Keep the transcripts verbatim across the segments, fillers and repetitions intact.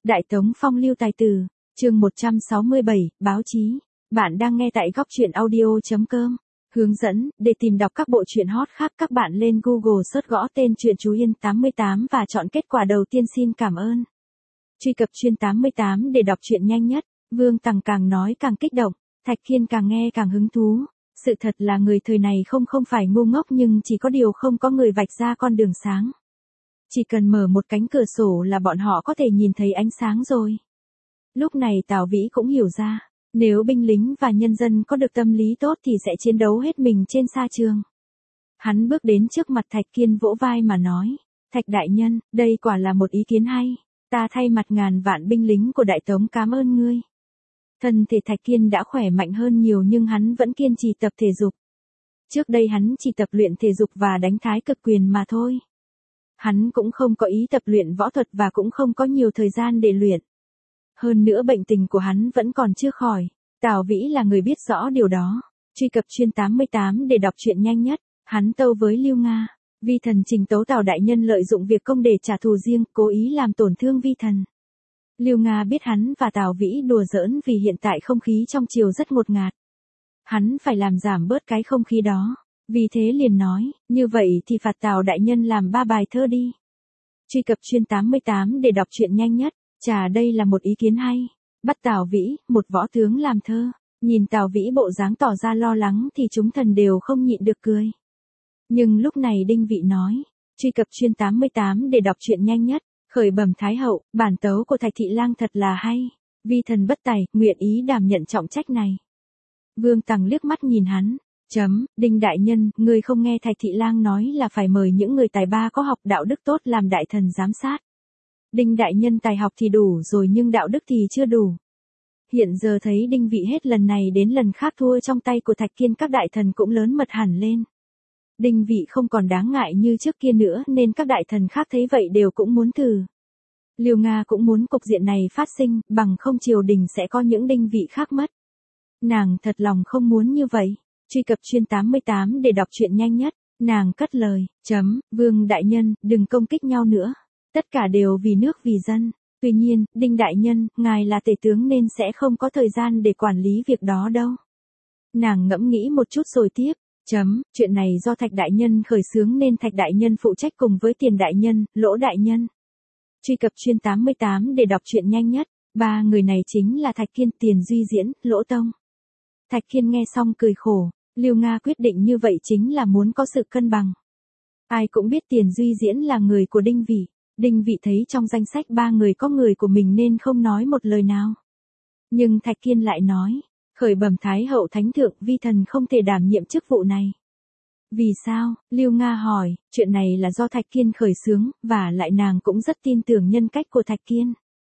Đại Tống phong lưu tài tử, chương một trăm sáu mươi bảy, báo chí. Bạn đang nghe tại góc truyện audio.com. Hướng dẫn, để tìm đọc các bộ truyện hot khác các bạn lên Google search gõ tên truyện Chú Yên tám mươi tám và chọn kết quả đầu tiên. Xin cảm ơn. Truy cập Chuyên tám mươi tám để đọc truyện nhanh nhất. Vương Tằng càng nói càng kích động, Thạch Kiên càng nghe càng hứng thú. Sự thật là người thời này không không phải ngu ngốc, nhưng chỉ có điều không có người vạch ra con đường sáng. Chỉ cần mở một cánh cửa sổ là bọn họ có thể nhìn thấy ánh sáng rồi. Lúc này Tào Vĩ cũng hiểu ra, nếu binh lính và nhân dân có được tâm lý tốt thì sẽ chiến đấu hết mình trên sa trường. Hắn bước đến trước mặt Thạch Kiên vỗ vai mà nói, Thạch đại nhân, đây quả là một ý kiến hay, ta thay mặt ngàn vạn binh lính của Đại Tống cảm ơn ngươi. Thân thể Thạch Kiên đã khỏe mạnh hơn nhiều nhưng hắn vẫn kiên trì tập thể dục. Trước đây hắn chỉ tập luyện thể dục và đánh thái cực quyền mà thôi. Hắn cũng không có ý tập luyện võ thuật và cũng không có nhiều thời gian để luyện. Hơn nữa bệnh tình của hắn vẫn còn chưa khỏi. Tào Vĩ là người biết rõ điều đó. Truy cập Chuyên tám mươi tám để đọc truyện nhanh nhất. Hắn tâu với Lưu Nga, Vi thần trình tấu Tào đại nhân lợi dụng việc công để trả thù riêng, cố ý làm tổn thương Vi thần. Lưu Nga biết hắn và Tào Vĩ đùa giỡn vì hiện tại không khí trong triều rất ngột ngạt. Hắn phải làm giảm bớt cái không khí đó. Vì thế liền nói, như vậy thì phạt Tào đại nhân làm ba bài thơ đi. Truy cập Chuyên tám mươi tám để đọc truyện nhanh nhất. Chà, đây là một ý kiến hay. Bắt Tào Vĩ, một võ tướng làm thơ. Nhìn Tào Vĩ bộ dáng tỏ ra lo lắng thì chúng thần đều không nhịn được cười. Nhưng lúc này Đinh Vị nói, truy cập Chuyên tám mươi tám để đọc truyện nhanh nhất. Khởi bẩm Thái hậu, bản tấu của Thạch thị lang thật là hay. Vi thần bất tài, nguyện ý đảm nhận trọng trách này. Vương Tằng liếc mắt nhìn hắn. Chấm, Đinh đại nhân, người không nghe Thạch thị lang nói là phải mời những người tài ba có học đạo đức tốt làm đại thần giám sát. Đinh đại nhân tài học thì đủ rồi nhưng đạo đức thì chưa đủ. Hiện giờ thấy Đinh Vị hết lần này đến lần khác thua trong tay của Thạch Kiên, các đại thần cũng lớn mật hẳn lên. Đinh Vị không còn đáng ngại như trước kia nữa nên các đại thần khác thấy vậy đều cũng muốn thử. Liêu Nga cũng muốn cục diện này phát sinh, bằng không triều đình sẽ có những Đinh Vị khác mất. Nàng thật lòng không muốn như vậy. Truy cập Chuyên tám mươi tám để đọc truyện nhanh nhất. Nàng cất lời, chấm, Vương đại nhân, đừng công kích nhau nữa. Tất cả đều vì nước vì dân. Tuy nhiên, Đinh đại nhân, ngài là tể tướng nên sẽ không có thời gian để quản lý việc đó đâu. Nàng ngẫm nghĩ một chút rồi tiếp, chấm, chuyện này do Thạch đại nhân khởi xướng nên Thạch đại nhân phụ trách cùng với Tiền đại nhân, Lỗ đại nhân. Truy cập Chuyên tám mươi tám để đọc truyện nhanh nhất. Ba người này chính là Thạch Kiên, Tiền Duy Diễn, Lỗ Tông. Thạch Kiên nghe xong cười khổ. Liêu Nga quyết định như vậy chính là muốn có sự cân bằng. Ai cũng biết Tiền Duy Diễn là người của Đinh Vị. Đinh Vị thấy trong danh sách ba người có người của mình nên không nói một lời nào. Nhưng Thạch Kiên lại nói, khởi bẩm Thái hậu thánh thượng, vi thần không thể đảm nhiệm chức vụ này. Vì sao? Liêu Nga hỏi, chuyện này là do Thạch Kiên khởi xướng, và lại nàng cũng rất tin tưởng nhân cách của Thạch Kiên.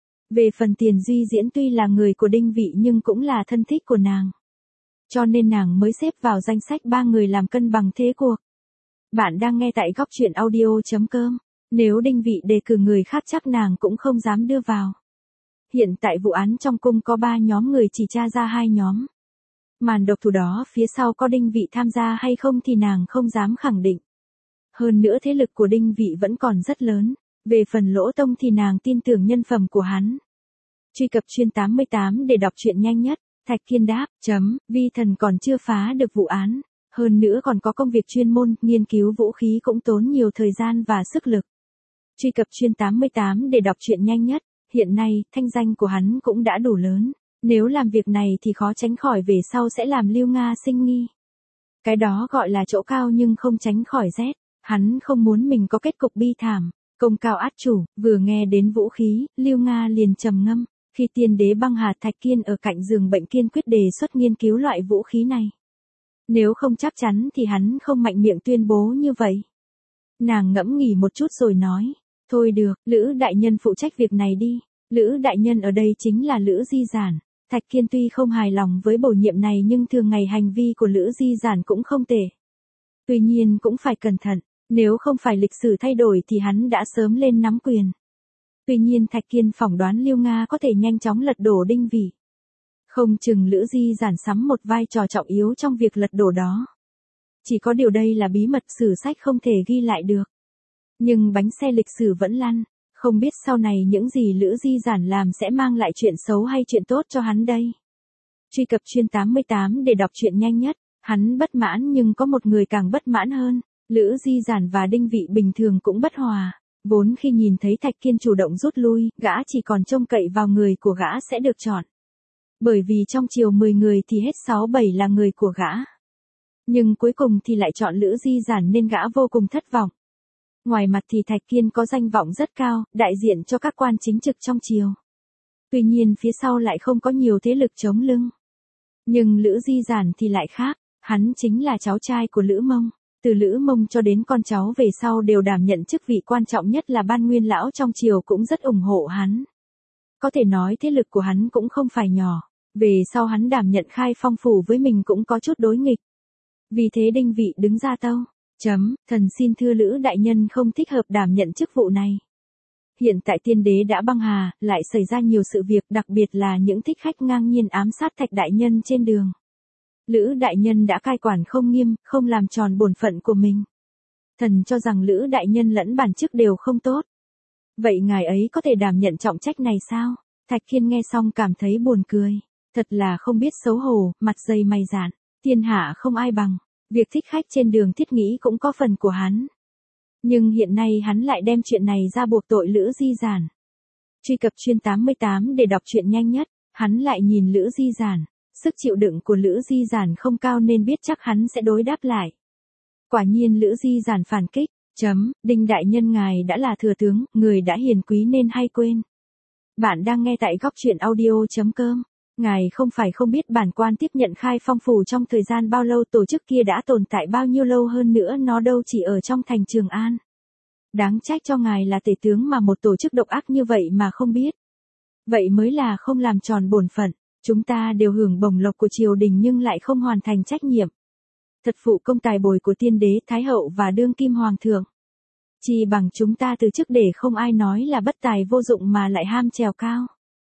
Về phần Tiền Duy Diễn tuy là người của Đinh Vị nhưng cũng là thân thích của nàng. Cho nên nàng mới xếp vào danh sách ba người làm cân bằng thế cuộc. Bạn đang nghe tại góc truyện audio.com. Nếu Đinh Vị đề cử người khác chắc nàng cũng không dám đưa vào. Hiện tại vụ án trong cung có ba nhóm người, chỉ tra ra hai nhóm. Màn độc thủ đó phía sau có Đinh Vị tham gia hay không thì nàng không dám khẳng định. Hơn nữa thế lực của Đinh Vị vẫn còn rất lớn. Về phần Lỗ Tông thì nàng tin tưởng nhân phẩm của hắn. Truy cập Chuyên tám mươi tám để đọc truyện nhanh nhất. Thạch Kiên đáp, chấm, vi thần còn chưa phá được vụ án. Hơn nữa còn có công việc chuyên môn, nghiên cứu vũ khí cũng tốn nhiều thời gian và sức lực. Truy cập Chuyên tám mươi tám để đọc truyện nhanh nhất. Hiện nay, thanh danh của hắn cũng đã đủ lớn. Nếu làm việc này thì khó tránh khỏi về sau sẽ làm Liêu Nga sinh nghi. Cái đó gọi là chỗ cao nhưng không tránh khỏi rét. Hắn không muốn mình có kết cục bi thảm. Công cao át chủ, vừa nghe đến vũ khí, Liêu Nga liền trầm ngâm. Khi Tiên đế băng hà, Thạch Kiên ở cạnh giường bệnh kiên quyết đề xuất nghiên cứu loại vũ khí này. Nếu không chắc chắn thì hắn không mạnh miệng tuyên bố như vậy. Nàng ngẫm nghĩ một chút rồi nói, thôi được, Lữ đại nhân phụ trách việc này đi. Lữ đại nhân ở đây chính là Lữ Di Giản. Thạch Kiên tuy không hài lòng với bổ nhiệm này nhưng thường ngày hành vi của Lữ Di Giản cũng không tệ. Tuy nhiên cũng phải cẩn thận, nếu không phải lịch sử thay đổi thì hắn đã sớm lên nắm quyền. Tuy nhiên Thạch Kiên phỏng đoán Liêu Nga có thể nhanh chóng lật đổ Đinh Vị. Không chừng Lữ Di Giản sắm một vai trò trọng yếu trong việc lật đổ đó. Chỉ có điều đây là bí mật sử sách không thể ghi lại được. Nhưng bánh xe lịch sử vẫn lăn, Không biết sau này những gì Lữ Di Giản làm sẽ mang lại chuyện xấu hay chuyện tốt cho hắn đây. Truy cập chuyên tám mươi tám để đọc truyện nhanh nhất. Hắn bất mãn nhưng có một người càng bất mãn hơn. Lữ Di Giản và Đinh Vị bình thường cũng bất hòa. Vốn khi nhìn thấy Thạch Kiên chủ động rút lui, gã chỉ còn trông cậy vào người của gã sẽ được chọn. Bởi vì trong chiều mười người thì hết sáu bảy là người của gã. Nhưng cuối cùng thì lại chọn Lữ Di Giản nên gã vô cùng thất vọng. Ngoài mặt thì Thạch Kiên có danh vọng rất cao, đại diện cho các quan chính trực trong triều. Tuy nhiên phía sau lại không có nhiều thế lực chống lưng. Nhưng Lữ Di Giản thì lại khác, hắn chính là cháu trai của Lữ Mông. Từ Lữ Mông cho đến con cháu về sau đều đảm nhận chức vị quan trọng nhất là Ban Nguyên Lão trong triều cũng rất ủng hộ hắn. Có thể nói thế lực của hắn cũng không phải nhỏ. Về sau hắn đảm nhận Khai Phong phủ với mình cũng có chút đối nghịch. Vì thế Đinh Vị đứng ra tâu. Chấm, thần xin thưa Lữ đại nhân không thích hợp đảm nhận chức vụ này. Hiện tại tiên đế đã băng hà, lại xảy ra nhiều sự việc, đặc biệt là những thích khách ngang nhiên ám sát Thạch đại nhân trên đường. Lữ đại nhân đã cai quản không nghiêm, không làm tròn bổn phận của mình. Thần cho rằng Lữ đại nhân lẫn bản chức đều không tốt. Vậy ngài ấy có thể đảm nhận trọng trách này sao? Thạch Kiên nghe xong cảm thấy buồn cười. Thật là không biết xấu hổ, mặt dày mày dạn, thiên hạ không ai bằng. Việc thích khách trên đường Thiết nghĩ cũng có phần của hắn. Nhưng hiện nay hắn lại đem chuyện này ra buộc tội Lữ Di Giản. Truy cập chuyên tám mươi tám để đọc truyện nhanh nhất. Hắn lại nhìn Lữ Di Giản. Sức chịu đựng của Lữ Di Giản không cao nên biết chắc hắn sẽ đối đáp lại. Quả nhiên Lữ Di Giản phản kích. Chấm, Đinh đại nhân ngài đã là thừa tướng, người đã hiền quý nên hay quên. Bạn đang nghe tại góc truyện audio.com. Ngài không phải không biết bản quan tiếp nhận Khai Phong phủ trong thời gian bao lâu, tổ chức kia đã tồn tại bao nhiêu lâu, hơn nữa nó đâu chỉ ở trong thành Trường An. Đáng trách cho ngài là tể tướng mà một tổ chức độc ác như vậy mà không biết. Vậy mới là không làm tròn bổn phận. Chúng ta đều hưởng bổng lộc của triều đình nhưng lại không hoàn thành trách nhiệm. Thật phụ công tài bồi của tiên đế, thái hậu và đương kim hoàng thượng. Chỉ bằng chúng ta từ chức để không ai nói là bất tài vô dụng mà lại ham trèo cao.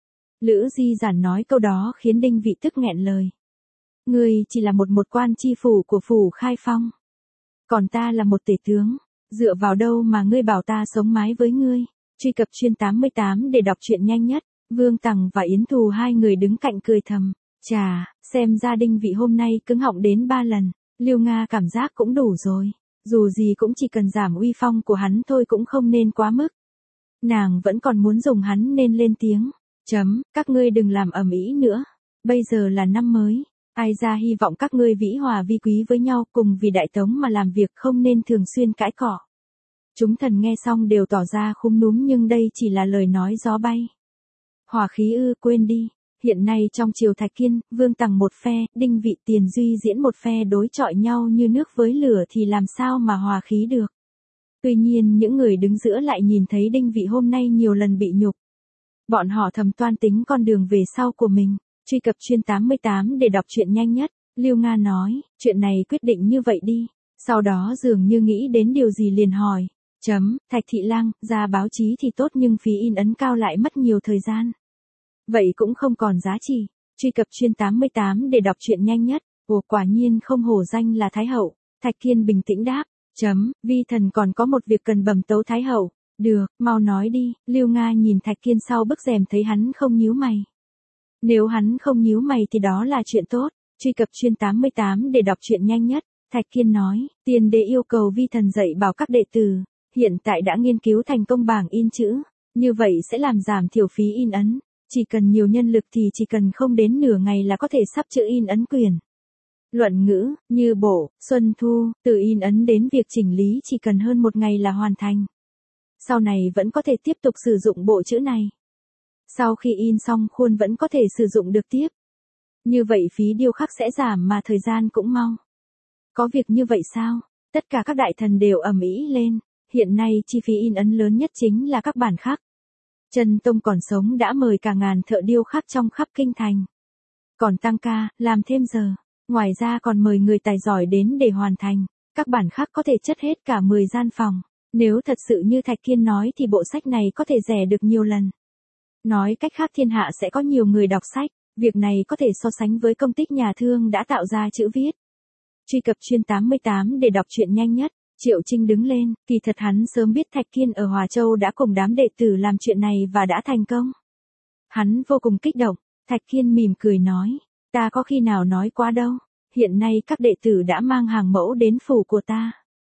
Lữ Di Giản nói câu đó khiến Đinh Vị tức nghẹn lời. Ngươi chỉ là một một quan chi phủ của phủ Khai Phong. Còn ta là một tể tướng. Dựa vào đâu mà ngươi bảo ta sống mái với ngươi? Truy cập chuyên tám mươi tám để đọc truyện nhanh nhất. Vương Tằng và Yến Thù hai người đứng cạnh cười thầm. Chà, xem ra Đinh Vị hôm nay cứng họng đến ba lần. Liêu Nga cảm giác cũng đủ rồi. Dù gì cũng chỉ cần giảm uy phong của hắn thôi cũng không nên quá mức. Nàng vẫn còn muốn dùng hắn nên lên tiếng. Chấm, các ngươi đừng làm ầm ĩ nữa. Bây giờ là năm mới. Ai ra hy vọng các ngươi vĩ hòa vi quý với nhau, cùng vì đại tống mà làm việc, không nên thường xuyên cãi cọ. Chúng thần nghe xong đều tỏ ra khúm núm nhưng đây chỉ là lời nói gió bay. Hòa khí ư, quên đi. Hiện nay trong triều Thạch Kiên, Vương Tằng một phe, Đinh Vị Tiền Duy diễn một phe đối chọi nhau như nước với lửa thì làm sao mà hòa khí được. Tuy nhiên những người đứng giữa lại nhìn thấy Đinh Vị hôm nay nhiều lần bị nhục. Bọn họ thầm toan tính con đường về sau của mình. Truy cập chuyên tám mươi tám để đọc truyện nhanh nhất. Liêu Nga nói, chuyện này quyết định như vậy đi. Sau đó dường như nghĩ đến điều gì liền hỏi. Chấm, Thạch Thị Lang, ra báo chí thì tốt nhưng phí in ấn cao lại mất nhiều thời gian. Vậy cũng không còn giá trị. Truy cập chuyên tám mươi tám để đọc truyện nhanh nhất. Ồ, quả nhiên không hổ danh là Thái Hậu. Thạch Kiên bình tĩnh đáp. Chấm, vi thần còn có một việc cần bẩm tấu Thái Hậu. Được, mau nói đi. Liêu Nga nhìn Thạch Kiên sau bức rèm thấy hắn không nhíu mày. Nếu hắn không nhíu mày thì đó là chuyện tốt. Truy cập chuyên tám mươi tám để đọc truyện nhanh nhất. Thạch Kiên nói, tiền đế yêu cầu vi thần dạy bảo các đệ tử. Hiện tại đã nghiên cứu thành công bảng in chữ. Như vậy sẽ làm giảm thiểu phí in ấn. Chỉ cần nhiều nhân lực thì chỉ cần không đến nửa ngày là có thể sắp chữ in ấn quyển. Luận ngữ, như bổ, xuân thu, từ in ấn đến việc chỉnh lý chỉ cần hơn một ngày là hoàn thành. Sau này vẫn có thể tiếp tục sử dụng bộ chữ này. Sau khi in xong khuôn vẫn có thể sử dụng được tiếp. Như vậy phí điêu khắc sẽ giảm mà thời gian cũng mau. Có việc như vậy sao? Tất cả các đại thần đều ầm ĩ lên. Hiện nay chi phí in ấn lớn nhất chính là các bản khắc. Trần Tông còn sống đã mời cả ngàn thợ điêu khắc trong khắp kinh thành. Còn tăng ca, làm thêm giờ. Ngoài ra còn mời người tài giỏi đến để hoàn thành. Các bản khắc có thể chất hết cả mười gian phòng. Nếu thật sự như Thạch Kiên nói thì bộ sách này có thể rẻ được nhiều lần. Nói cách khác thiên hạ sẽ có nhiều người đọc sách. Việc này có thể so sánh với công tích nhà thương đã tạo ra chữ viết. Truy cập chuyên tám mươi tám để đọc truyện nhanh nhất. Triệu Trinh đứng lên, kỳ thật hắn sớm biết Thạch Kiên ở Hòa Châu đã cùng đám đệ tử làm chuyện này và đã thành công. Hắn vô cùng kích động, Thạch Kiên mỉm cười nói, ta có khi nào nói quá đâu, hiện nay các đệ tử đã mang hàng mẫu đến phủ của ta.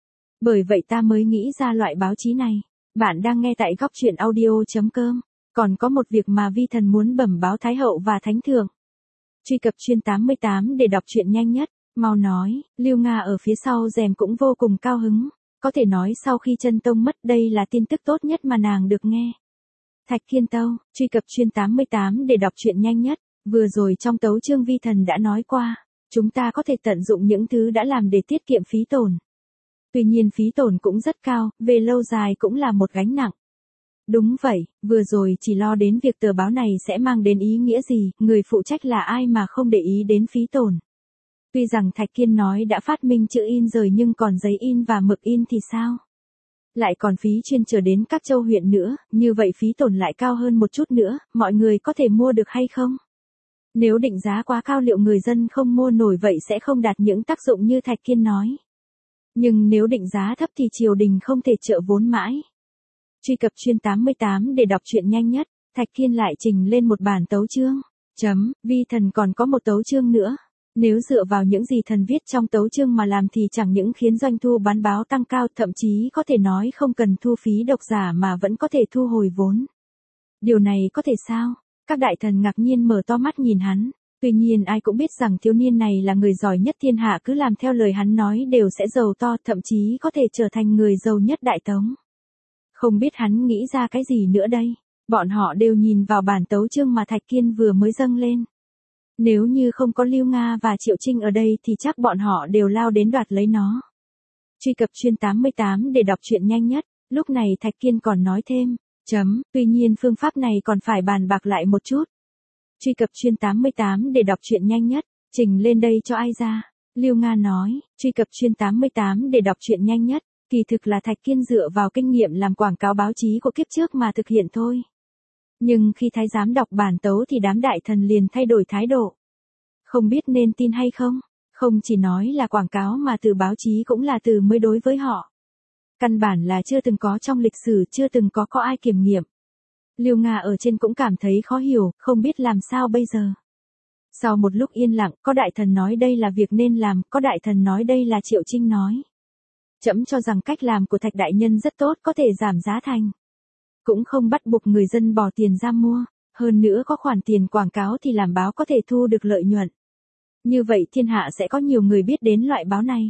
Bởi vậy ta mới nghĩ ra loại báo chí này. Bạn đang nghe tại góc truyện audio.com. Còn có một việc mà vi thần muốn bẩm báo Thái Hậu và Thánh Thượng. Truy cập chuyên tám mươi tám để đọc truyện nhanh nhất. Mau nói, Lưu Nga ở phía sau rèm cũng vô cùng cao hứng. Có thể nói sau khi chân tông mất đây là tin tức tốt nhất mà nàng được nghe. Thạch Kiên Tâu, truy cập chuyên tám mươi tám để đọc truyện nhanh nhất. Vừa rồi trong tấu chương vi thần đã nói qua, chúng ta có thể tận dụng những thứ đã làm để tiết kiệm phí tổn. Tuy nhiên phí tổn cũng rất cao, về lâu dài cũng là một gánh nặng. Đúng vậy, vừa rồi chỉ lo đến việc tờ báo này sẽ mang đến ý nghĩa gì, người phụ trách là ai mà không để ý đến phí tổn. Tuy rằng Thạch Kiên nói đã phát minh chữ in rồi nhưng còn giấy in và mực in thì sao? Lại còn phí chuyên trở đến các châu huyện nữa, như vậy phí tổn lại cao hơn một chút nữa, mọi người có thể mua được hay không? Nếu định giá quá cao liệu người dân không mua nổi vậy sẽ không đạt những tác dụng như Thạch Kiên nói. Nhưng nếu định giá thấp thì triều đình không thể trợ vốn mãi. Truy cập chuyên tám mươi tám để đọc truyện nhanh nhất, Thạch Kiên lại trình lên một bản tấu chương. Chấm, vi thần còn có một tấu chương nữa. Nếu dựa vào những gì thần viết trong tấu chương mà làm thì chẳng những khiến doanh thu bán báo tăng cao, thậm chí có thể nói không cần thu phí độc giả mà vẫn có thể thu hồi vốn. Điều này có thể sao? Các đại thần ngạc nhiên mở to mắt nhìn hắn. Tuy nhiên ai cũng biết rằng thiếu niên này là người giỏi nhất thiên hạ, cứ làm theo lời hắn nói đều sẽ giàu to, thậm chí có thể trở thành người giàu nhất Đại Tống. Không biết hắn nghĩ ra cái gì nữa đây? Bọn họ đều nhìn vào bản tấu chương mà Thạch Kiên vừa mới dâng lên. Nếu như không có Lưu Nga và Triệu Trinh ở đây thì chắc bọn họ đều lao đến đoạt lấy nó. Truy cập chuyên tám mươi tám để đọc truyện nhanh nhất, lúc này Thạch Kiên còn nói thêm, chấm, tuy nhiên phương pháp này còn phải bàn bạc lại một chút. Truy cập chuyên tám mươi tám để đọc truyện nhanh nhất, trình lên đây cho ai ra. Lưu Nga nói, truy cập chuyên tám mươi tám để đọc truyện nhanh nhất, kỳ thực là Thạch Kiên dựa vào kinh nghiệm làm quảng cáo báo chí của kiếp trước mà thực hiện thôi. Nhưng khi thái giám đọc bản tấu thì đám đại thần liền thay đổi thái độ. Không biết nên tin hay không, không chỉ nói là quảng cáo mà từ báo chí cũng là từ mới đối với họ. Căn bản là chưa từng có trong lịch sử, chưa từng có có ai kiểm nghiệm. Lưu Nga ở trên cũng cảm thấy khó hiểu, không biết làm sao bây giờ. Sau một lúc yên lặng, có đại thần nói đây là việc nên làm, có đại thần nói đây là Triệu Trinh nói. Trẫm cho rằng cách làm của Thạch đại nhân rất tốt, có thể giảm giá thành. Cũng không bắt buộc người dân bỏ tiền ra mua, hơn nữa có khoản tiền quảng cáo thì làm báo có thể thu được lợi nhuận. Như vậy thiên hạ sẽ có nhiều người biết đến loại báo này.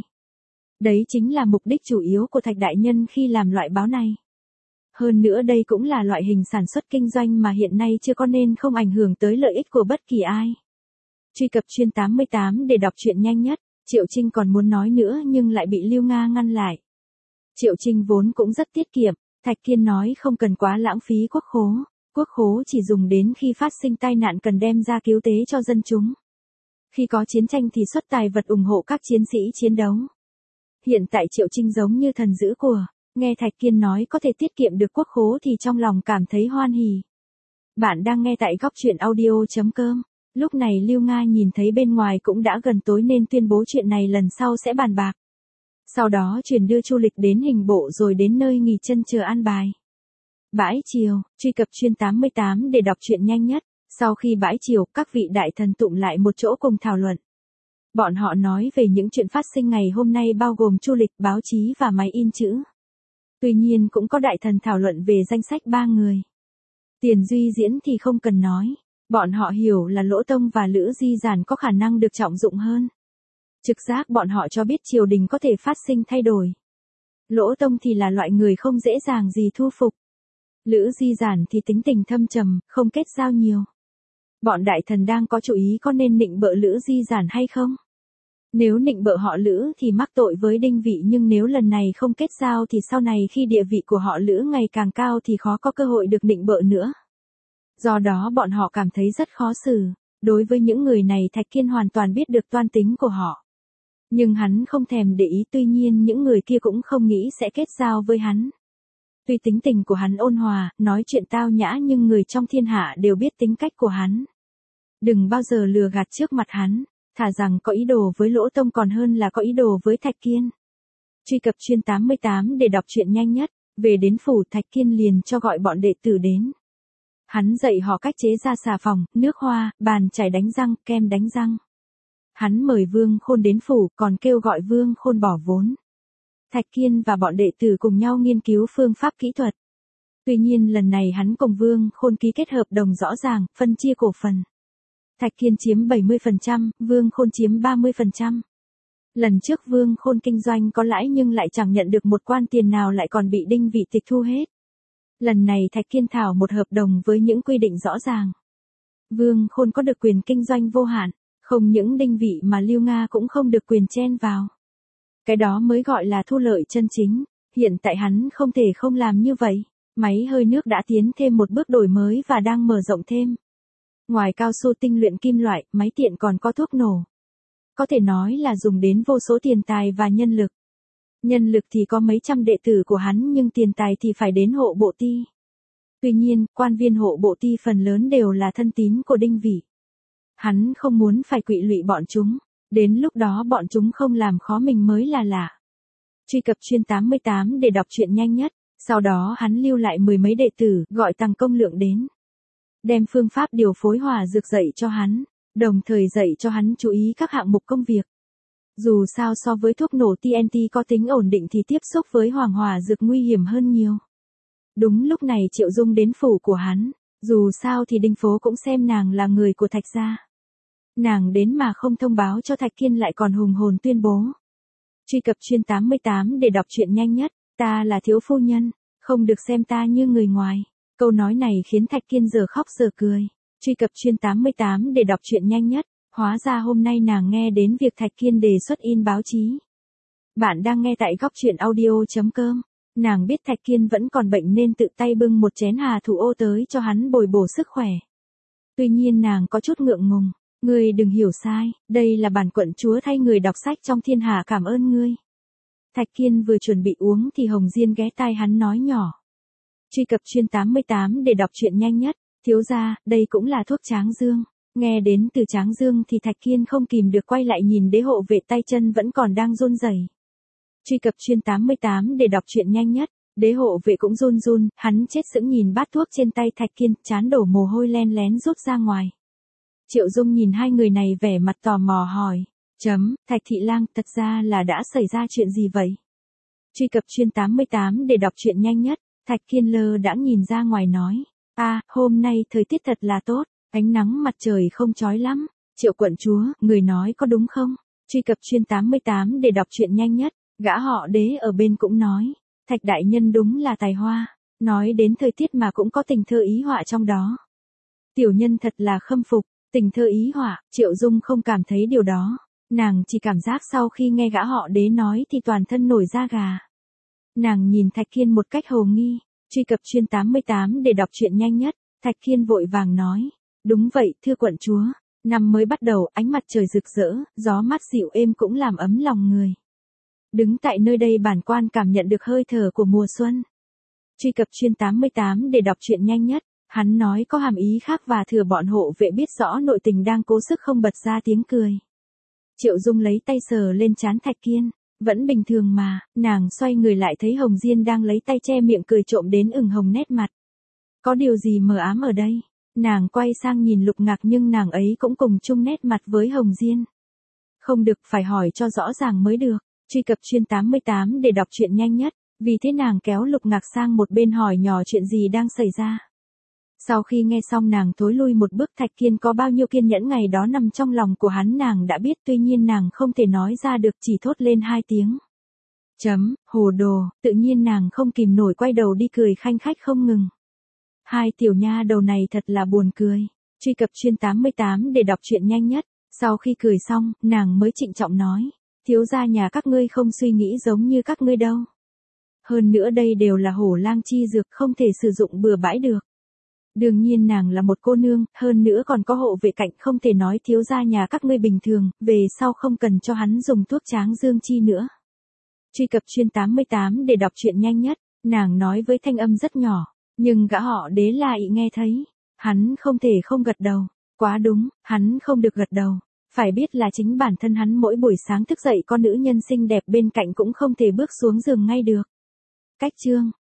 Đấy chính là mục đích chủ yếu của Thạch đại nhân khi làm loại báo này. Hơn nữa đây cũng là loại hình sản xuất kinh doanh mà hiện nay chưa có nên không ảnh hưởng tới lợi ích của bất kỳ ai. Truy cập chuyên tám mươi tám để đọc truyện nhanh nhất, Triệu Trinh còn muốn nói nữa nhưng lại bị Lưu Nga ngăn lại. Triệu Trinh vốn cũng rất tiết kiệm, Thạch Kiên nói không cần quá lãng phí quốc khố, quốc khố chỉ dùng đến khi phát sinh tai nạn cần đem ra cứu tế cho dân chúng. Khi có chiến tranh thì xuất tài vật ủng hộ các chiến sĩ chiến đấu. Hiện tại Triệu Trinh giống như thần giữ của. Nghe Thạch Kiên nói có thể tiết kiệm được quốc khố thì trong lòng cảm thấy hoan hỉ. Bạn đang nghe tại góc truyện audio.com. Lúc này Lưu Nga nhìn thấy bên ngoài cũng đã gần tối nên tuyên bố chuyện này lần sau sẽ bàn bạc. Sau đó truyền đưa Chu Lịch đến hình bộ rồi đến nơi nghỉ chân chờ an bài. Bãi chiều, truy cập chuyên tám mươi tám để đọc truyện nhanh nhất. Sau khi bãi chiều, các vị đại thần tụm lại một chỗ cùng thảo luận. Bọn họ nói về những chuyện phát sinh ngày hôm nay bao gồm Chu Lịch, báo chí và máy in chữ. Tuy nhiên cũng có đại thần thảo luận về danh sách ba người. Tiền Duy Diễn thì không cần nói. Bọn họ hiểu là Lỗ Tông và Lữ Di Giản có khả năng được trọng dụng hơn. Trực giác bọn họ cho biết triều đình có thể phát sinh thay đổi. Lỗ Tông thì là loại người không dễ dàng gì thu phục. Lữ Di Giản thì tính tình thâm trầm, không kết giao nhiều. Bọn đại thần đang có chú ý có nên nịnh bợ Lữ Di Giản hay không? Nếu nịnh bợ họ Lữ thì mắc tội với Đinh Vị, nhưng nếu lần này không kết giao thì sau này khi địa vị của họ Lữ ngày càng cao thì khó có cơ hội được nịnh bợ nữa. Do đó bọn họ cảm thấy rất khó xử. Đối với những người này Thạch Kiên hoàn toàn biết được toan tính của họ. Nhưng hắn không thèm để ý, tuy nhiên những người kia cũng không nghĩ sẽ kết giao với hắn. Tuy tính tình của hắn ôn hòa, nói chuyện tao nhã nhưng người trong thiên hạ đều biết tính cách của hắn. Đừng bao giờ lừa gạt trước mặt hắn. Thà rằng có ý đồ với Lỗ Tông còn hơn là có ý đồ với Thạch Kiên. Truy cập chuyên tám mươi tám để đọc truyện nhanh nhất. Về đến phủ, Thạch Kiên liền cho gọi bọn đệ tử đến. Hắn dạy họ cách chế ra xà phòng, nước hoa, bàn chải đánh răng, kem đánh răng. Hắn mời Vương Khôn đến phủ, còn kêu gọi Vương Khôn bỏ vốn. Thạch Kiên và bọn đệ tử cùng nhau nghiên cứu phương pháp kỹ thuật. Tuy nhiên lần này hắn cùng Vương Khôn ký kết hợp đồng rõ ràng, phân chia cổ phần. Thạch Kiên chiếm bảy mươi phần trăm, Vương Khôn chiếm ba mươi phần trăm. Lần trước Vương Khôn kinh doanh có lãi nhưng lại chẳng nhận được một quan tiền nào, lại còn bị Đinh Vị tịch thu hết. Lần này Thạch Kiên thảo một hợp đồng với những quy định rõ ràng. Vương Khôn có được quyền kinh doanh vô hạn, không những Đinh Vị mà Lưu Nga cũng không được quyền chen vào. Cái đó mới gọi là thu lợi chân chính, hiện tại hắn không thể không làm như vậy. Máy hơi nước đã tiến thêm một bước đổi mới và đang mở rộng thêm. Ngoài cao su tinh luyện kim loại, máy tiện còn có thuốc nổ. Có thể nói là dùng đến vô số tiền tài và nhân lực. Nhân lực thì có mấy trăm đệ tử của hắn, nhưng tiền tài thì phải đến hộ bộ ty. Tuy nhiên, quan viên hộ bộ ty phần lớn đều là thân tín của Đinh Vị. Hắn không muốn phải quỵ lụy bọn chúng, đến lúc đó bọn chúng không làm khó mình mới là lạ. Truy cập chuyên tám mươi tám để đọc truyện nhanh nhất. Sau đó hắn lưu lại mười mấy đệ tử, gọi Tằng Công Lượng đến. Đem phương pháp điều phối hỏa dược dạy cho hắn, đồng thời dạy cho hắn chú ý các hạng mục công việc. Dù sao so với thuốc nổ tê en tê có tính ổn định thì tiếp xúc với hoàng hỏa dược nguy hiểm hơn nhiều. Đúng lúc này Triệu Dung đến phủ của hắn, dù sao thì Đinh Phố cũng xem nàng là người của Thạch gia. Nàng đến mà không thông báo cho Thạch Kiên lại còn hùng hồn tuyên bố. Truy cập chuyên tám mươi tám để đọc truyện nhanh nhất. Ta là thiếu phu nhân, không được xem ta như người ngoài. Câu nói này khiến Thạch Kiên giờ khóc giờ cười. Truy cập chuyên tám mươi tám để đọc truyện nhanh nhất. Hóa ra hôm nay nàng nghe đến việc Thạch Kiên đề xuất in báo chí. Bạn đang nghe tại góc truyện audio chấm com. Nàng biết Thạch Kiên vẫn còn bệnh nên tự tay bưng một chén hà thủ ô tới cho hắn bồi bổ sức khỏe. Tuy nhiên nàng có chút ngượng ngùng. Ngươi đừng hiểu sai, đây là bản quận chúa thay người đọc sách trong thiên hạ cảm ơn ngươi. Thạch Kiên vừa chuẩn bị uống thì Hồng Diên ghé tai hắn nói nhỏ. Truy cập chuyên tám mươi tám để đọc truyện nhanh nhất. Thiếu gia, đây cũng là thuốc tráng dương. Nghe đến từ tráng dương thì Thạch Kiên không kìm được quay lại nhìn đế hộ vệ tay chân vẫn còn đang run rẩy. Truy cập chuyên tám mươi tám để đọc truyện nhanh nhất. Đế hộ vệ cũng run run, hắn chết sững nhìn bát thuốc trên tay Thạch Kiên, trán đổ mồ hôi len lén rút ra ngoài. Triệu Dung nhìn hai người này vẻ mặt tò mò hỏi. Chấm, Thạch thị lang, thật ra là đã xảy ra chuyện gì vậy? Truy cập chuyên tám mươi tám để đọc truyện nhanh nhất. Thạch Kiên lơ đãng nhìn ra ngoài nói. A, à, hôm nay thời tiết thật là tốt, ánh nắng mặt trời không chói lắm. Triệu quận chúa, người nói có đúng không? Truy cập chuyên tám mươi tám để đọc truyện nhanh nhất. Gã họ Đế ở bên cũng nói. Thạch đại nhân đúng là tài hoa, nói đến thời tiết mà cũng có tình thơ ý họa trong đó. Tiểu nhân thật là khâm phục, tình thơ ý họa. Triệu Dung không cảm thấy điều đó. Nàng chỉ cảm giác sau khi nghe gã họ Đế nói thì toàn thân nổi da gà. Nàng nhìn Thạch Kiên một cách hồ nghi. Truy cập chuyên tám mươi tám để đọc truyện nhanh nhất. Thạch Kiên vội vàng nói. Đúng vậy, thưa quận chúa. Năm mới bắt đầu, ánh mặt trời rực rỡ, gió mát dịu êm cũng làm ấm lòng người. Đứng tại nơi đây bản quan cảm nhận được hơi thở của mùa xuân. Truy cập chuyên tám mươi tám để đọc truyện nhanh nhất. Hắn nói có hàm ý khác và thừa bọn hộ vệ biết rõ nội tình đang cố sức không bật ra tiếng cười. Triệu Dung lấy tay sờ lên trán Thạch Kiên. Vẫn bình thường mà. Nàng xoay người lại thấy Hồng Diên đang lấy tay che miệng cười trộm đến ửng hồng nét mặt. Có điều gì mờ ám ở đây? Nàng quay sang nhìn Lục Ngạc nhưng nàng ấy cũng cùng chung nét mặt với Hồng Diên. Không được, phải hỏi cho rõ ràng mới được. Truy cập chuyên tám mươi tám để đọc truyện nhanh nhất. Vì thế nàng kéo Lục Ngạc sang một bên hỏi nhỏ chuyện gì đang xảy ra. Sau khi nghe xong nàng thối lui một bước. Thạch Kiên có bao nhiêu kiên nhẫn ngày đó nằm trong lòng của hắn nàng đã biết, tuy nhiên nàng không thể nói ra được, chỉ thốt lên hai tiếng. Chấm, hồ đồ, tự nhiên nàng không kìm nổi quay đầu đi cười khanh khách không ngừng. Hai tiểu nha đầu này thật là buồn cười. Truy cập chuyên tám mươi tám để đọc truyện nhanh nhất. Sau khi cười xong, nàng mới trịnh trọng nói. Thiếu gia nhà các ngươi không suy nghĩ giống như các ngươi đâu. Hơn nữa đây đều là hổ lang chi dược, không thể sử dụng bừa bãi được. Đương nhiên nàng là một cô nương, hơn nữa còn có hộ vệ cạnh, không thể nói thiếu gia nhà các ngươi bình thường, về sau không cần cho hắn dùng thuốc tráng dương chi nữa. Truy cập chuyên tám mươi tám để đọc truyện nhanh nhất. Nàng nói với thanh âm rất nhỏ, nhưng gã họ Đế lại nghe thấy. Hắn không thể không gật đầu. Quá đúng, hắn không được gật đầu. Phải biết là chính bản thân hắn mỗi buổi sáng thức dậy con nữ nhân xinh đẹp bên cạnh cũng không thể bước xuống giường ngay được. Cách chương